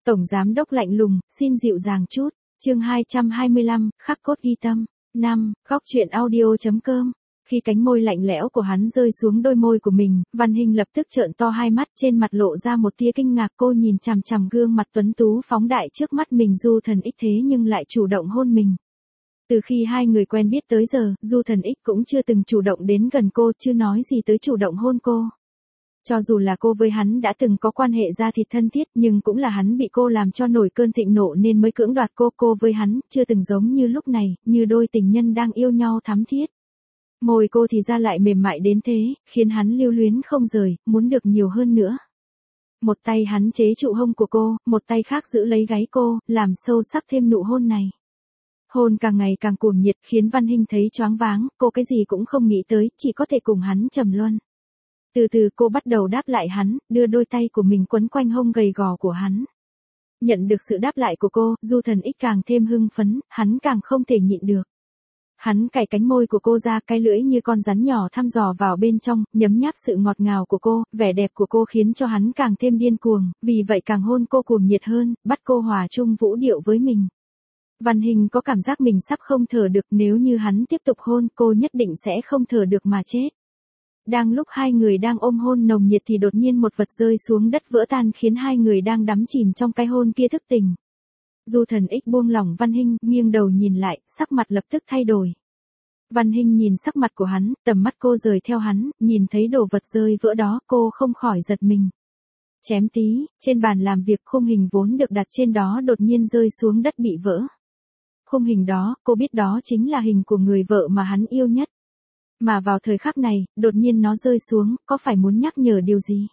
Tổng giám đốc lạnh lùng, xin dịu dàng chút. Chương 225, khắc cốt ghi tâm. 5. Góc truyện audio.com. Khi cánh môi lạnh lẽo của hắn rơi xuống đôi môi của mình, Văn Hinh lập tức trợn to hai mắt, trên mặt lộ ra một tia kinh ngạc. Cô nhìn chằm chằm gương mặt tuấn tú phóng đại trước mắt mình. Du Thần X thế nhưng lại chủ động hôn mình. Từ khi hai người quen biết tới giờ, Du Thần X cũng chưa từng chủ động đến gần cô, chưa nói gì tới chủ động hôn cô. Cho dù là cô với hắn đã từng có quan hệ da thịt thân thiết, nhưng cũng là hắn bị cô làm cho nổi cơn thịnh nộ nên mới cưỡng đoạt cô. Cô với hắn chưa từng giống như lúc này, như đôi tình nhân đang yêu nhau thắm thiết. Môi cô thì ra lại mềm mại đến thế, khiến hắn lưu luyến không rời, muốn được nhiều hơn nữa. Một tay hắn chế trụ hông của cô, một tay khác giữ lấy gáy cô, làm sâu sắc thêm nụ hôn này. Hôn càng ngày càng cuồng nhiệt, khiến Văn Hinh thấy choáng váng, cô cái gì cũng không nghĩ tới, chỉ có thể cùng hắn trầm luân. Từ từ cô bắt đầu đáp lại hắn, đưa đôi tay của mình quấn quanh hông gầy gò của hắn. Nhận được sự đáp lại của cô, Du Thần X càng thêm hưng phấn, hắn càng không thể nhịn được. Hắn cạy cánh môi của cô ra, cái lưỡi như con rắn nhỏ thăm dò vào bên trong, nhấm nháp sự ngọt ngào của cô, vẻ đẹp của cô khiến cho hắn càng thêm điên cuồng, vì vậy càng hôn cô cuồng nhiệt hơn, bắt cô hòa chung vũ điệu với mình. Văn Hinh có cảm giác mình sắp không thở được, nếu như hắn tiếp tục hôn cô nhất định sẽ không thở được mà chết. Đang lúc hai người đang ôm hôn nồng nhiệt thì đột nhiên một vật rơi xuống đất vỡ tan khiến hai người đang đắm chìm trong cái hôn kia thức tỉnh. Du Thần X buông lỏng Văn Hinh, nghiêng đầu nhìn lại, sắc mặt lập tức thay đổi. Văn Hinh nhìn sắc mặt của hắn, tầm mắt cô rời theo hắn, nhìn thấy đồ vật rơi vỡ đó, cô không khỏi giật mình. Chém tí, trên bàn làm việc khung hình vốn được đặt trên đó đột nhiên rơi xuống đất bị vỡ. Khung hình đó, cô biết đó chính là hình của người vợ mà hắn yêu nhất. Mà vào thời khắc này, đột nhiên nó rơi xuống, có phải muốn nhắc nhở điều gì?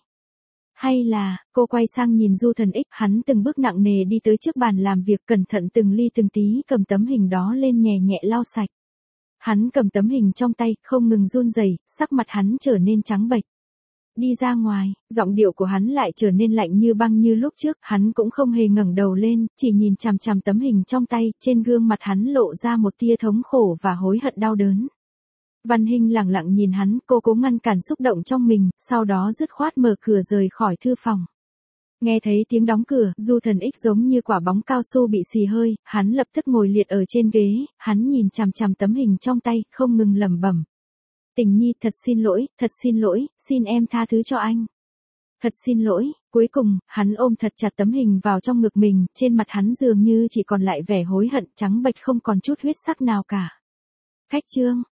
Hay là, cô quay sang nhìn Du Thần X, hắn từng bước nặng nề đi tới trước bàn làm việc, cẩn thận từng ly từng tí cầm tấm hình đó lên nhẹ nhẹ lau sạch. Hắn cầm tấm hình trong tay, không ngừng run rẩy, sắc mặt hắn trở nên trắng bệch. Đi ra ngoài, giọng điệu của hắn lại trở nên lạnh như băng như lúc trước, hắn cũng không hề ngẩng đầu lên, chỉ nhìn chằm chằm tấm hình trong tay, trên gương mặt hắn lộ ra một tia thống khổ và hối hận đau đớn. Văn Hinh lặng lặng nhìn hắn, cô cố ngăn cản xúc động trong mình, sau đó dứt khoát mở cửa rời khỏi thư phòng. Nghe thấy tiếng đóng cửa, Du Thần X giống như quả bóng cao su bị xì hơi, hắn lập tức ngồi liệt ở trên ghế, hắn nhìn chằm chằm tấm hình trong tay, không ngừng lẩm bẩm. Tình nhi, thật xin lỗi, xin em tha thứ cho anh. Thật xin lỗi, cuối cùng, hắn ôm thật chặt tấm hình vào trong ngực mình, trên mặt hắn dường như chỉ còn lại vẻ hối hận, trắng bệch không còn chút huyết sắc nào cả. Khách trương,